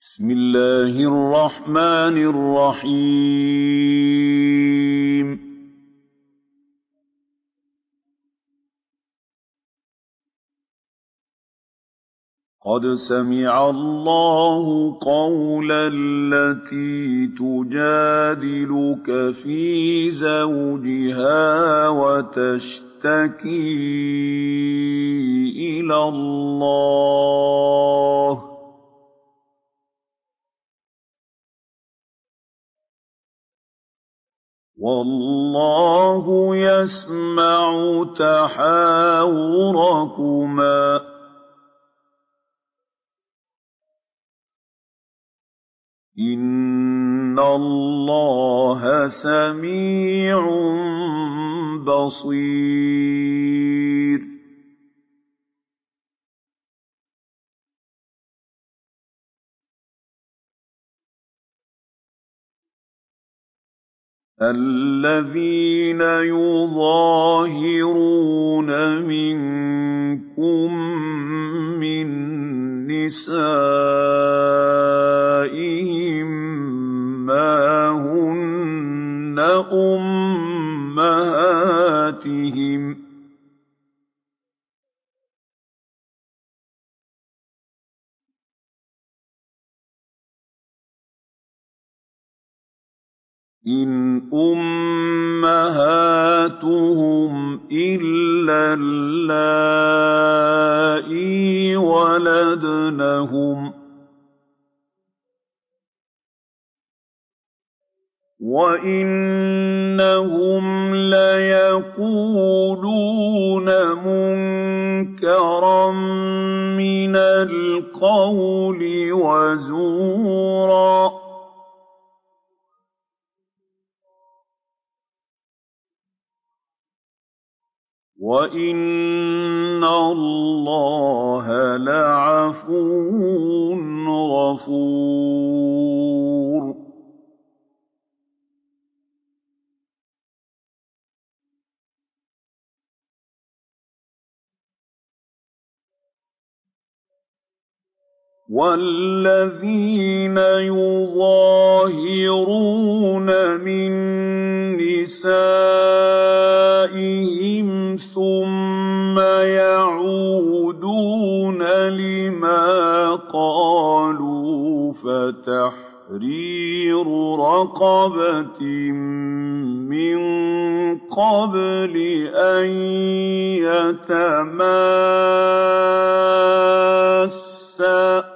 بسم الله الرحمن الرحيم. قد سمع الله قول التي تجادلك في زوجها وتشتكي إلى الله والله يسمع تحاوركما إن الله سميع بصير. الذين يظاهرون منكم من نسائهم ما هن أمهاتهم إن أمهاتهم إلا اللائي ولدنهم وإنهم ليقولون منكرا من القول وزورا وَإِنَّ اللَّهَ لَعَفُوٌّ غَفُورٌ. وَالَّذِينَ يُظَاهِرُونَ مِن نِّسَائِهِمْ ثُمَّ يَعُودُونَ لِمَا قَالُوا فَتَحْرِيرُ رَقَبَةٍ مِّن قَبْلِ أَن يَتَمَاسَّا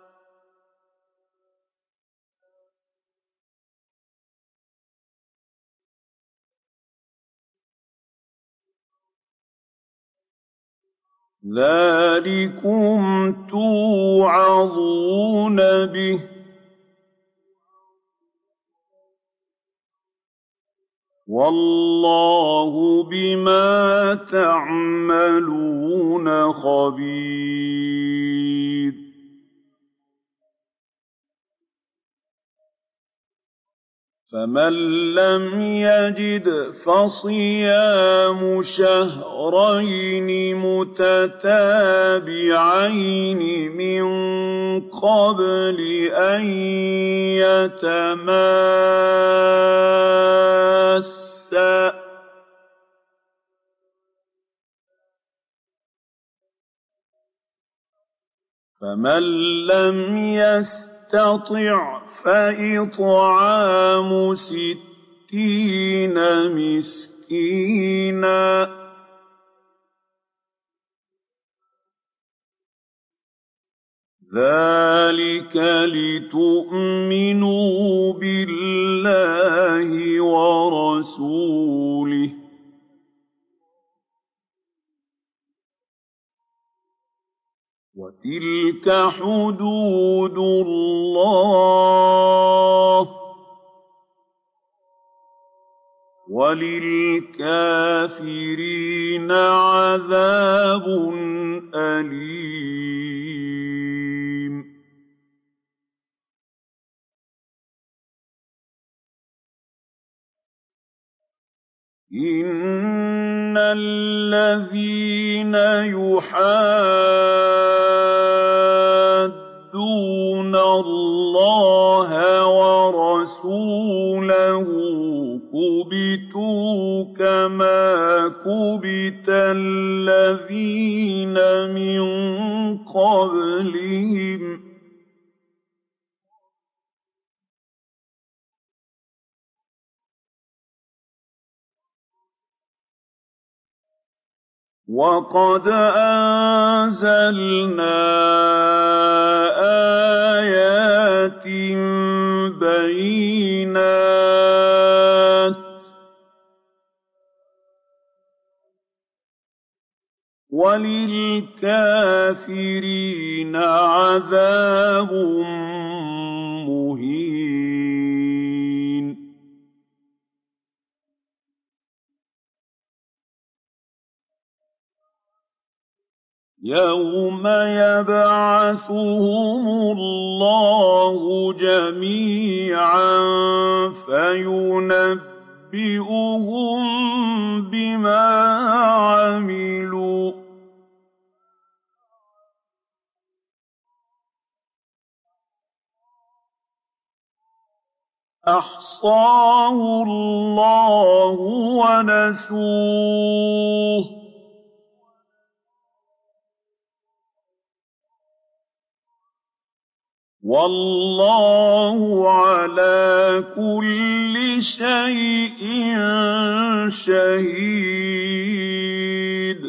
ذَٰلِكُمْ تُوعَظُونَ بِهِ ۚ وَاللَّهُ بِمَا تَعْمَلُونَ خَبِيرٌ. فَمَن لَّمْ يَجِدْ فَصِيَامُ شَهْرَيْنِ مُتَتَابِعَيْنِ مِن قَبْلِ أَن يَتَمَاسَّا ۖ فَمَن لَّمْ يَسْتَطِعْ فَإِطْعَامُ 60 مِسْكِينًا ۚ ذَٰلِكَ لِتُؤْمِنُوا بِاللَّهِ وَرَسُولِهِ ۚ وَتِلْكَ حُدُودُ اللَّهِ ۗ وَلِلْكَافِرِينَ عَذَابٌ أَلِيمٌ. إِنَّ الَّذِينَ يُحَادُّونَ اللَّهَ وَرَسُولَهُ كُبِتُوا كَمَا كُبِتَ الَّذِينَ مِن قَبْلِهِمْ ۚ وَقَدْ أَنزَلْنَا آيَاتٍ بَيِّنَاتٍ ۚ وَلِلْكَافِرِينَ عَذَابٌ مُّهِينٌ يَوْمَ يَبْعَثُهُمُ اللَّهُ جَمِيعًا فَيُنَبِّئُهُم بِمَا عَمِلُوا ۚ أَحْصَاهُ اللَّهُ وَنَسُوهُ ۚ وَاللَّهُ عَلَىٰ كُلِّ شَيْءٍ شَهِيدٌ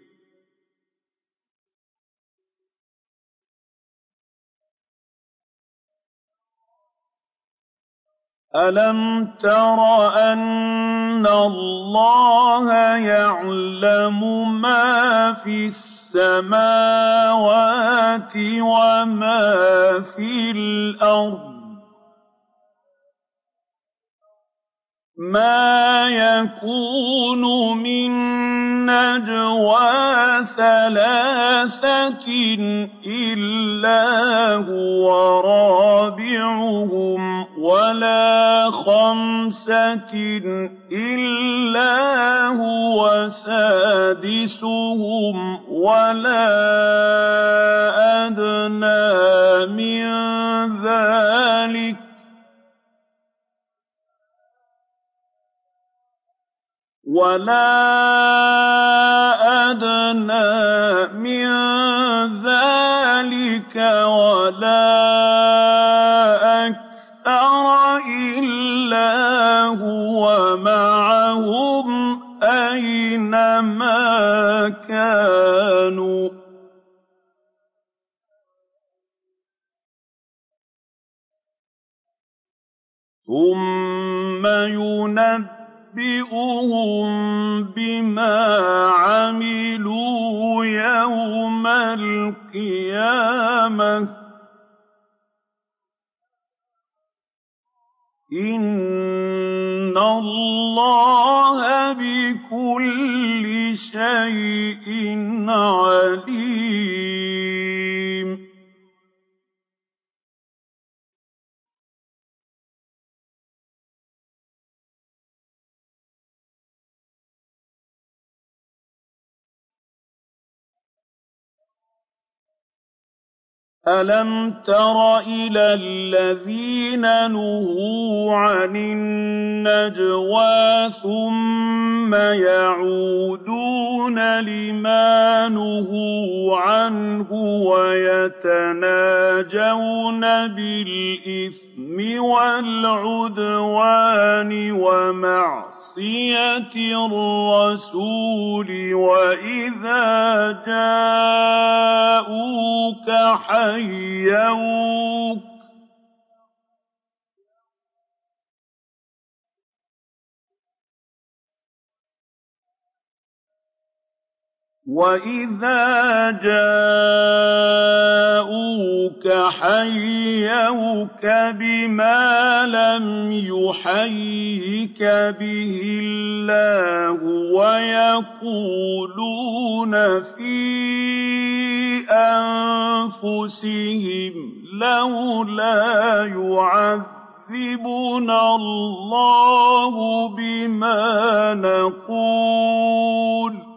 أَلَمْ تَرَ أَنَّ اللَّهَ يَعْلَمُ مَا فِي السَّمَاوَاتِ وَمَا فِي الْأَرْضِ ۗ مَا يَكُونُ مِن نَّجْوَىٰ ثَلَاثَةٍ إِلَّا هُوَ رَابِعُهُمْ وَلَا خَمْسَةٍ إِلَّا هُوَ سَادِسُهُمْ وَلَا أَدْنَىٰ مِن ذَٰلِكَ وَلَا أَكْثَرَ إِلَّا هُوَ مَعَهُمْ أَيْنَمَا كَانُوا ۖ ثُمَّ يُنَبِّئُهُم بِمَا عَمِلُوا يَوْمَ الْقِيَامَةِ ۚ إِنَّ اللَّهَ بِكُلِّ شَيْءٍ عَلِيمٌ أَلَمْ تَرَ إِلَى الَّذِينَ نُهُوا عَنِ النَّجْوَىٰ ثُمَّ يَعُودُونَ لِمَا نُهُوا عَنْهُ وَيَتَنَاجَوْنَ بِالْإِثْمِ وَالْعُدْوَانِ وَمَعْصِيَتِ الرَّسُولِ وَإِذَا جَاءُوكَ حَيَّوْكَ بِمَا لَمْ يُحَيِّكَ بِهِ اللَّهُ وَيَقُولُونَ فِي أَنفُسِهِمْ لَوْلَا يُعَذِّبُنَا اللَّهُ بِمَا نَقُولُ ۚ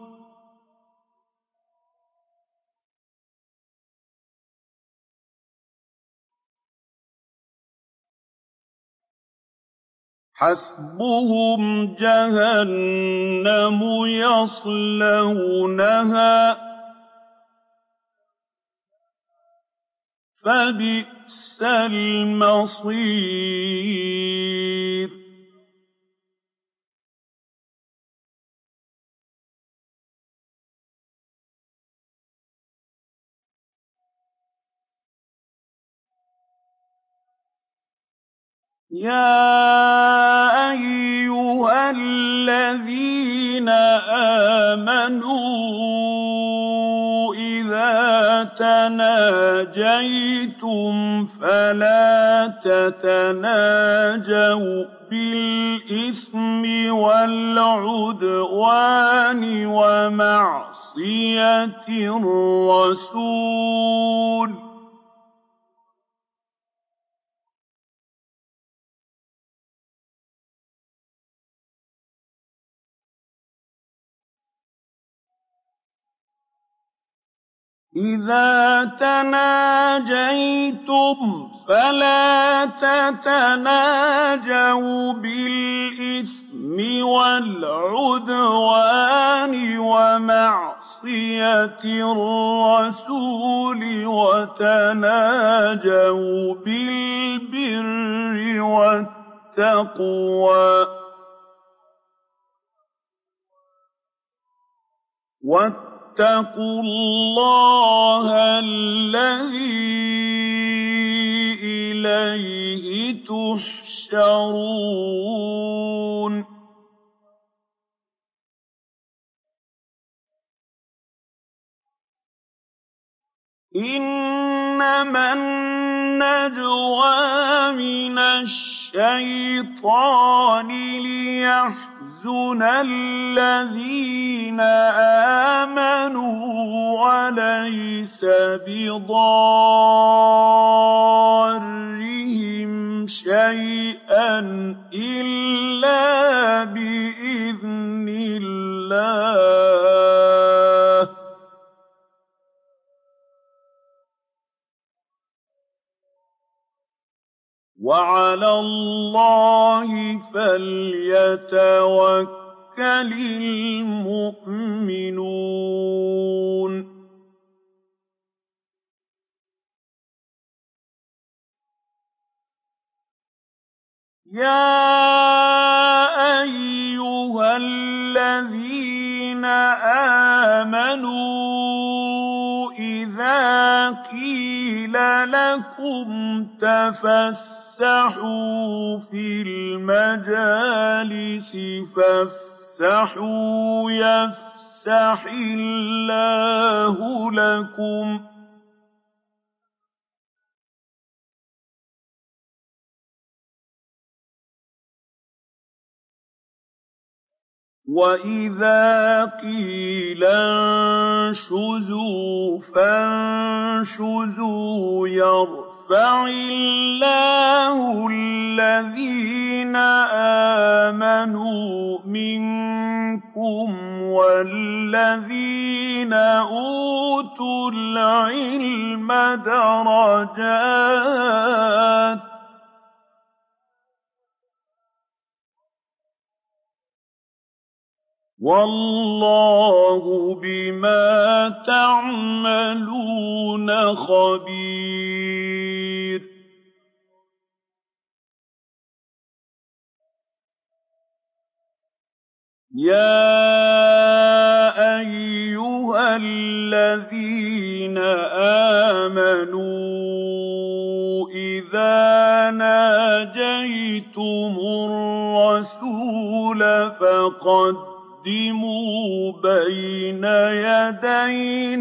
حسبهم جهنم يصلونها فبئس المصير يا أيها الذين آمنوا إذا تناجيتم فلا تتناجوا بالإثم والعدوان ومعصية الرسول إذا تناجيتم فلا تتناجوا بالإثم والعدوان ومعصية الرسول وتناجوا بالبر والتقوى واتقوا الله الذي إليه تحشرون إنما النجوى من الشيطان ليحزن الذين آمنوا وليس بضارهم شيئا إلا بإذن الله وعلى الله فليتوكل المؤمنون يا أيها الذين آمنوا إذا قيل لكم تفسحوا في المجالس فافسحوا يفسح الله لكم وإذا قيل انشزوا فانشزوا يرفع الله الذين آمنوا منكم والذين أوتوا العلم درجات والله بما تعملون خبير يا أيها الذين آمنوا إذا ناجيتم الرسول فقدموا بين يدي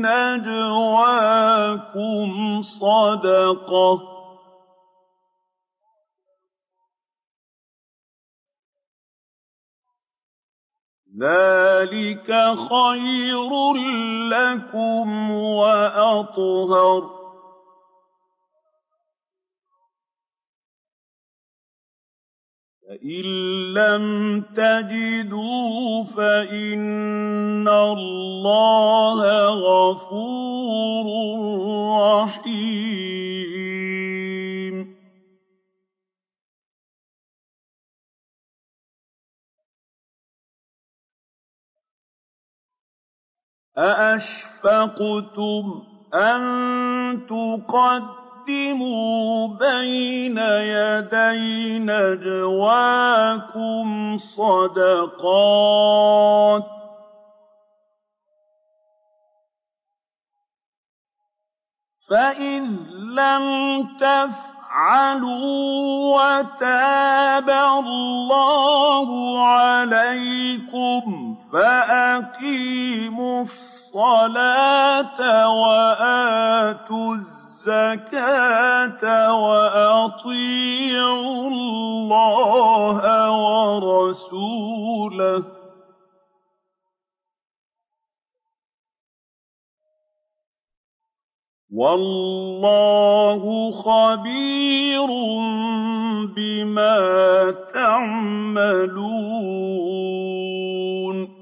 نجواكم صدقة ذلك خير لكم وأطهر فإن لم تجدوا فإن الله غفور رحيم أَأَشْفَقْتُمْ أَن تُقَدِّمُوا بَيْنَ يَدَيْ نَجْوَاكُمْ صَدَقَاتٍ ۚ فَإِذْ لَمْ تَفْعَلُوا وَتَابَ اللَّهُ عَلَيْكُمْ فَأَقِيمُوا الصَّلَاةَ وَآتُوا الزَّكَاةَ وَأَطِيعُوا اللَّهَ وَرَسُولَهُ ۚ وَاللَّهُ خَبِيرٌ بِمَا تَعْمَلُونَ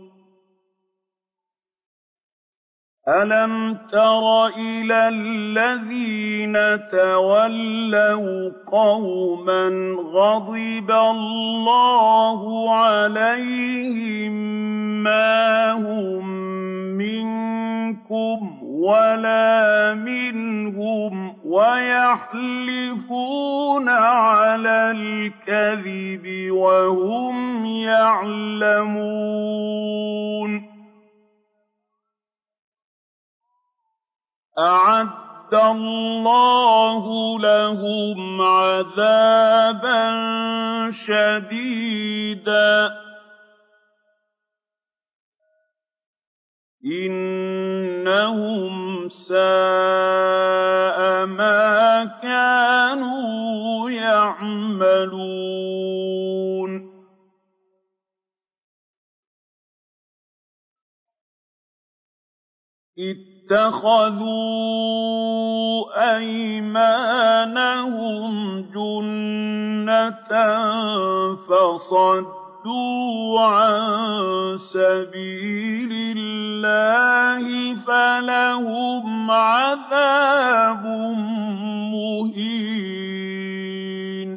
أَلَمْ تَرَ إِلَى الَّذِينَ تَوَلَّوْا قَوْمًا غَضِبَ اللَّهُ عَلَيْهِم مَّا هُم مِّنكُمْ وَلَا مِنْهُمْ وَيَحْلِفُونَ عَلَى الْكَذِبِ وَهُمْ يَعْلَمُونَ أَعَدَّ اللَّهُ لَهُمْ عَذَابًا شَدِيدًا ۖ إِنَّهُمْ سَاءَ مَا كَانُوا يَعْمَلُونَ اتَّخَذُوا أَيْمَانَهُمْ جُنَّةً فَصَدُّوا عَن سَبِيلِ اللَّهِ فَلَهُمْ عَذَابٌ مُّهِينٌ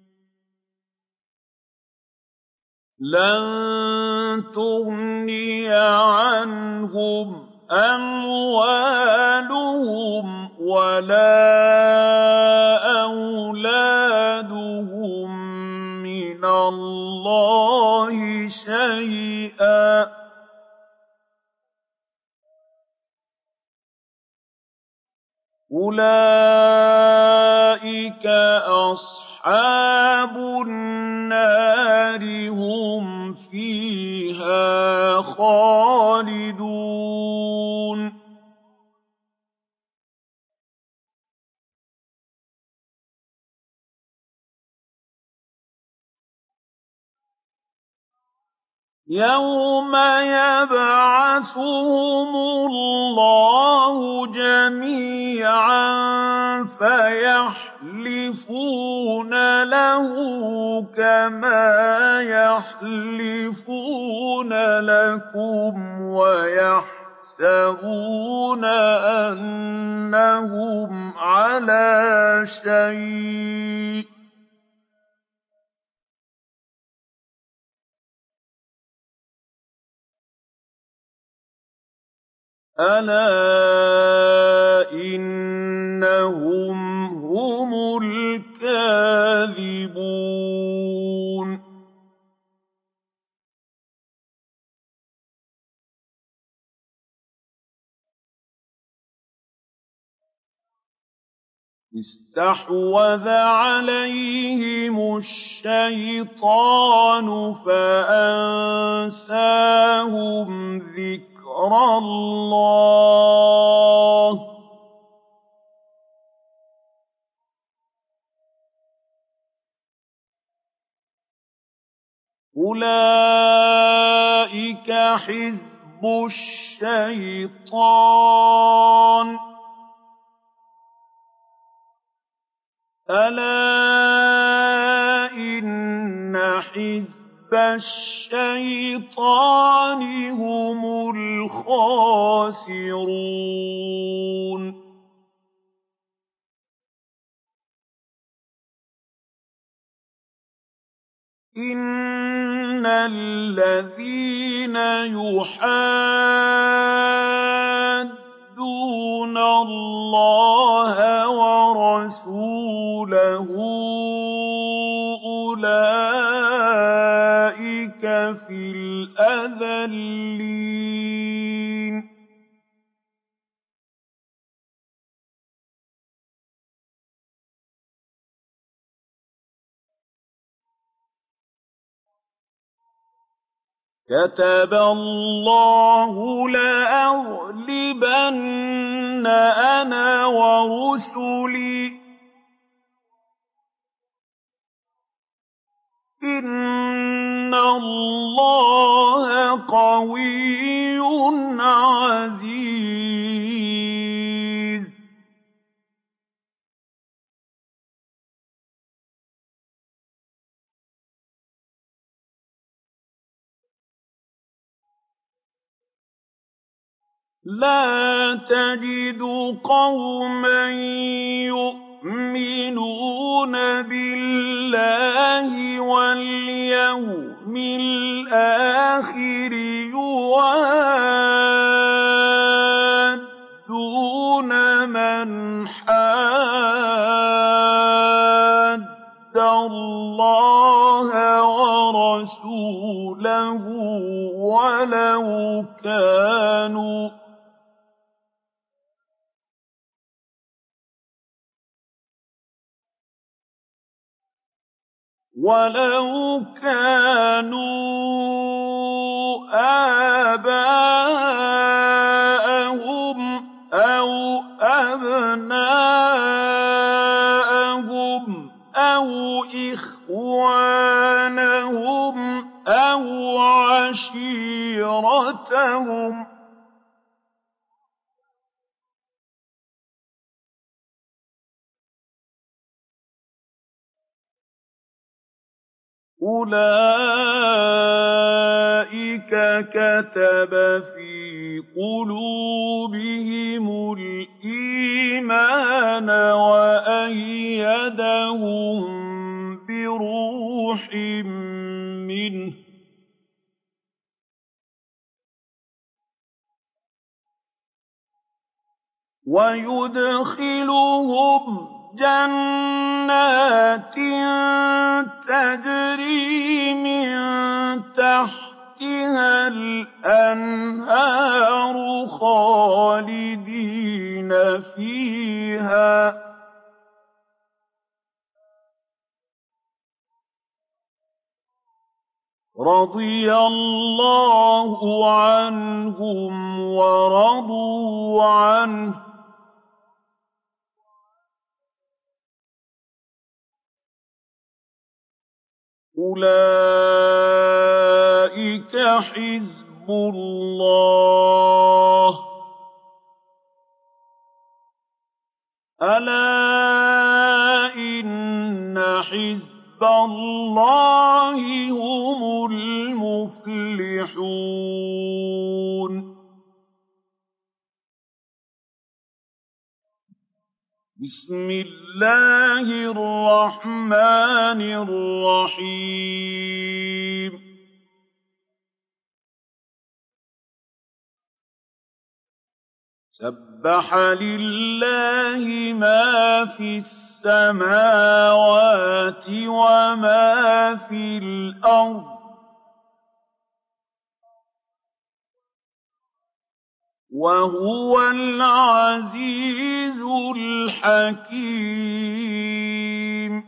لَّن تُغْنِيَ عَنْهُمْ أَمْوَالُهُمْ وَلَا أَوْلَادُهُم مِّنَ اللَّهِ شَيْئًا ۖ أُولَٰئِكَ أَصْحَابُ النَّارِ ۖ هُمْ فِيهَا خَالِدُونَ يَوْمَ يَبْعَثُهُمُ اللَّهُ جَمِيعًا فَيَحْلِفُونَ لَهُ كَمَا يَحْلِفُونَ لَكُمْ وَيَحْسَبُونَ أَنَّهُمْ عَلَىٰ شَيْءٍ ۚ أَلَا إِنَّهُمْ هُمُ الْكَاذِبُونَ اسْتَحْوَذَ عَلَيْهِمُ الشَّيْطَانُ فَأَنسَاهُمْ ذِكْرَ اللَّهِ ۚ أُولَٰئِكَ حِزْبُ الشَّيْطَانِ ۚ أَلَا إِنَّ حِزْبَ الشَّيْطَانِ هُمُ الْخَاسِرُونَ إِنَّ الَّذِينَ يُحَادُّونَ اللَّهَ وَرَسُولَهُ أُولَٰئِكَ فِي الْأَذَلِّينَ كتب الله لأغلبن أنا ورسلي إن الله قوي عزيز لا تجد قوما يؤمنون بالله واليوم الآخر يوادون من حاد الله ورسوله ولو كانوا آباءهم أو أبناءهم أو إخوانهم أو عشيرتهم أولئك كتب في قلوبهم الإيمان وأيدهم بروح منه ويدخلهم جنات تجري من تحتها الأنهار خالدين فيها رضي الله عنهم ورضوا عنه أولئك حزب الله ألا إن حزب الله هم المفلحون بسم الله الرحمن الرحيم سبح لله ما في السماوات وما في الأرض وهو العزيز الحكيم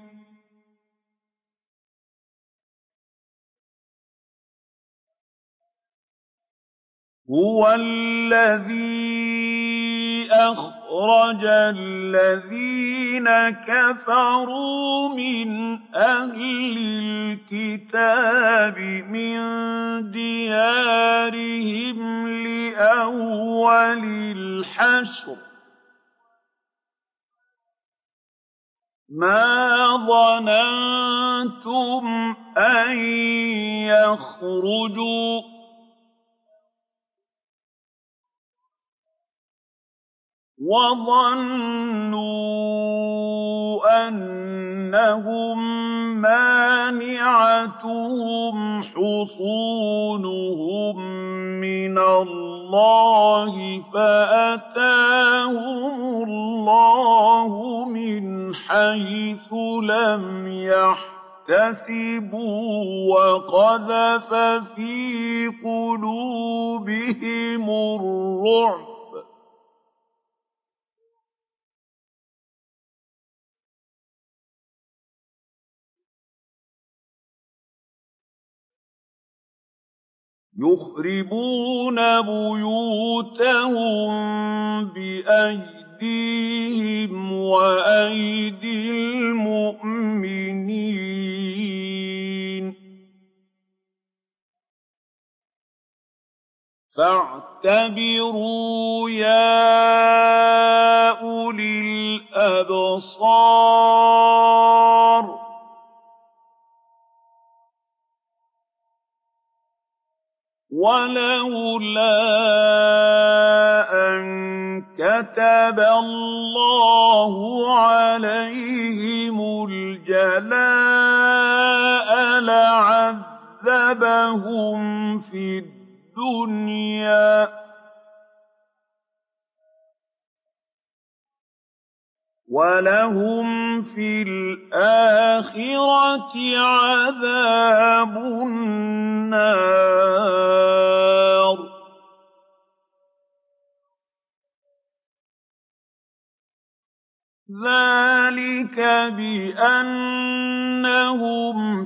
هو الذي أخرج الذين كفروا من أهل الكتاب من ديارهم لأول الحشر ما ظننتم أن يخرجوا وظنوا أنهم مانعتهم حصونهم من الله فأتاهم الله الله من حيث لم يحتسبوا وقذف في قلوبهم الرعب يخربون بيوتهم بأيديهم وأيدي المؤمنين فاعتبروا يا أولي الأبصار ولولا أن كتب الله عليهم الجلاء لعذبهم في الدنيا ولهم في الآخرة عذاب النار ذلك بأنهم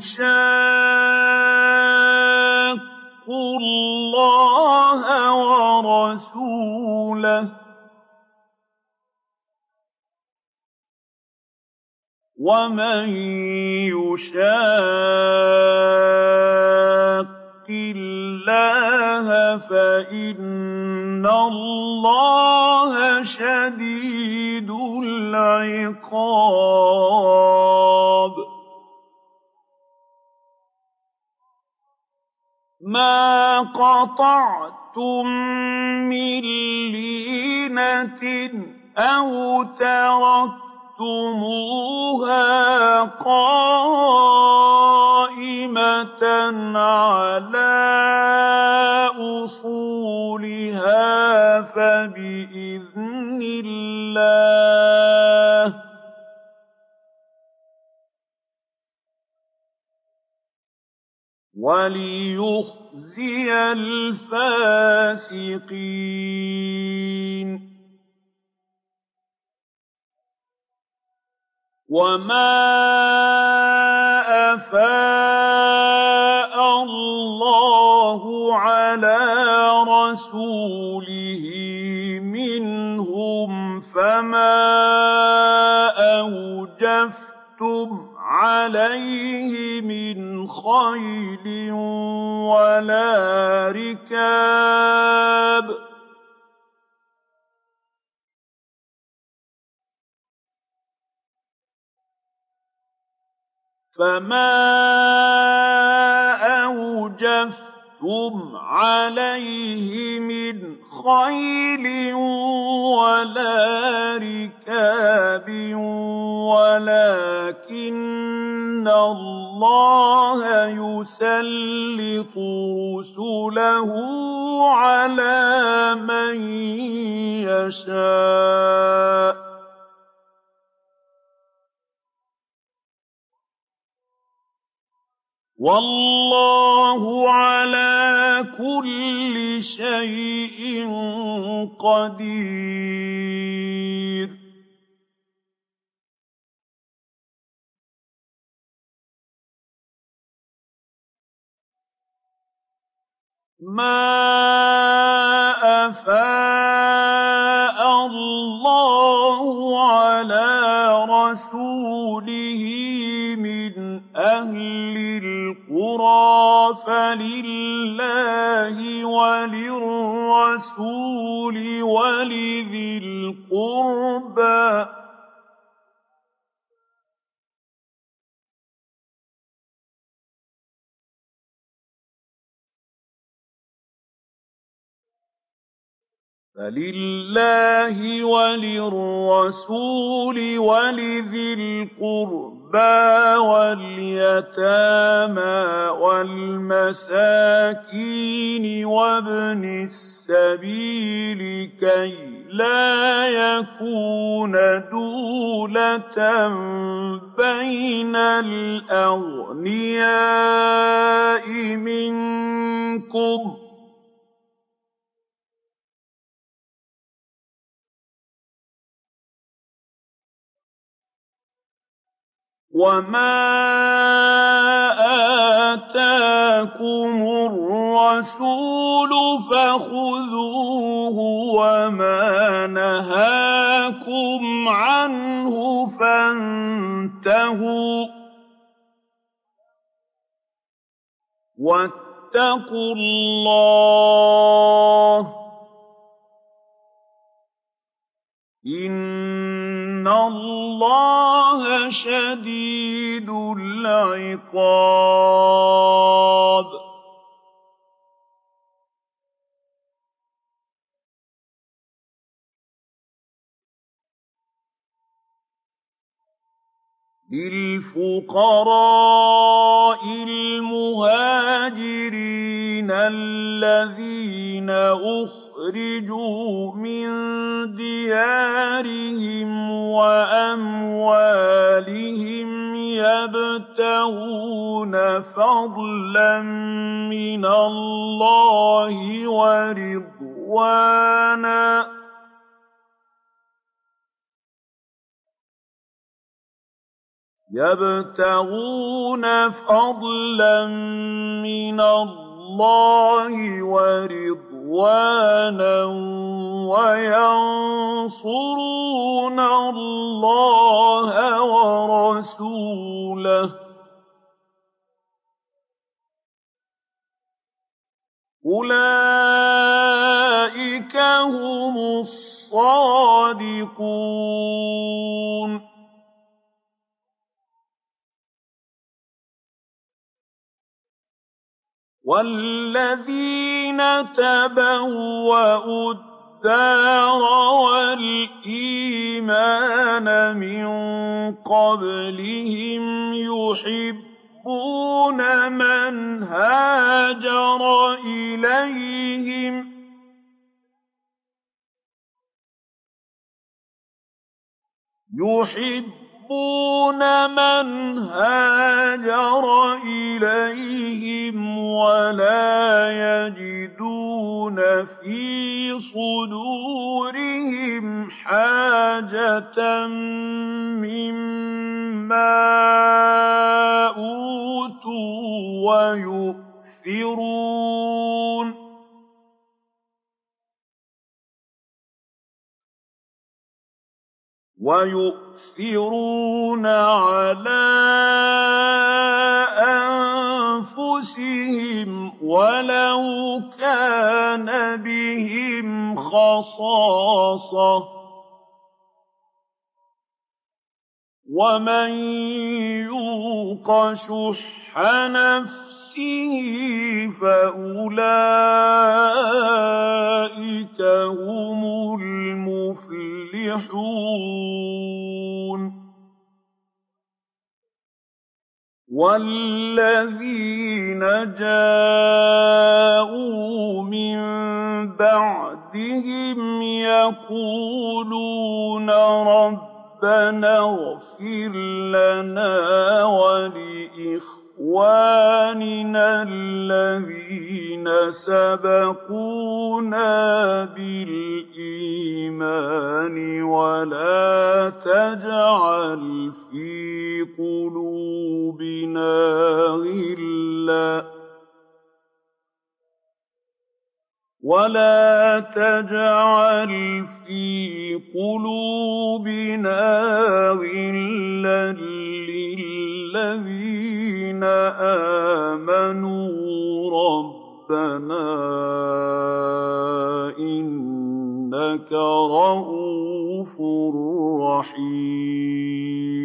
شاقوا الله ورسوله ومن يشاق الله فإن الله شديد العقاب ما قطعتم من لينة أو تركتموها قائمة على أصولها فبإذن الله وليخزي الفاسقين وما أفاء الله على رسوله منهم فما أوجفتم عليه من خيل ولا ركاب فما أوجفتم عليه من خيل ولا ركاب ولكن الله يسلط رسله على من يشاء والله على كل شيء قدير ما أفاء الله على رسوله من أهل القرى فلله وللرسول ولذي القربى فلله وللرسول ولذي القربى واليتامى والمساكين وابن السبيل كي لا يكون دولة بين الأغنياء منكم وما آتاكم الرسول فخذوه وما نهاكم عنه فانتهوا واتقوا الله إن الله شديد العقاب للفقراء المهاجرين الذين أخرجوا من ديارهم وأموالهم يبتغون فضلا من الله ورضوانا يبتغون فضلا من الله ورضوانا وينصرون الله ورسوله أولئك هم الصادقون والذين تبوأوا الدار والإيمان من قبلهم يحبون من هاجر إليهم ولا يجدون في صدورهم حاجة مما أوتوا ويؤثرون على أنفسهم ولو كان بهم خصاصة ومن يوق شح نفسه فأولئك هم المفلحون والذين جاءوا من بعدهم يقولون ربنا اغفر لنا ولإخواننا الذين سبقونا بالإيمان ولا تجعل في قلوبنا غلا للذين آمنوا ربنا إنك رءوف رحيم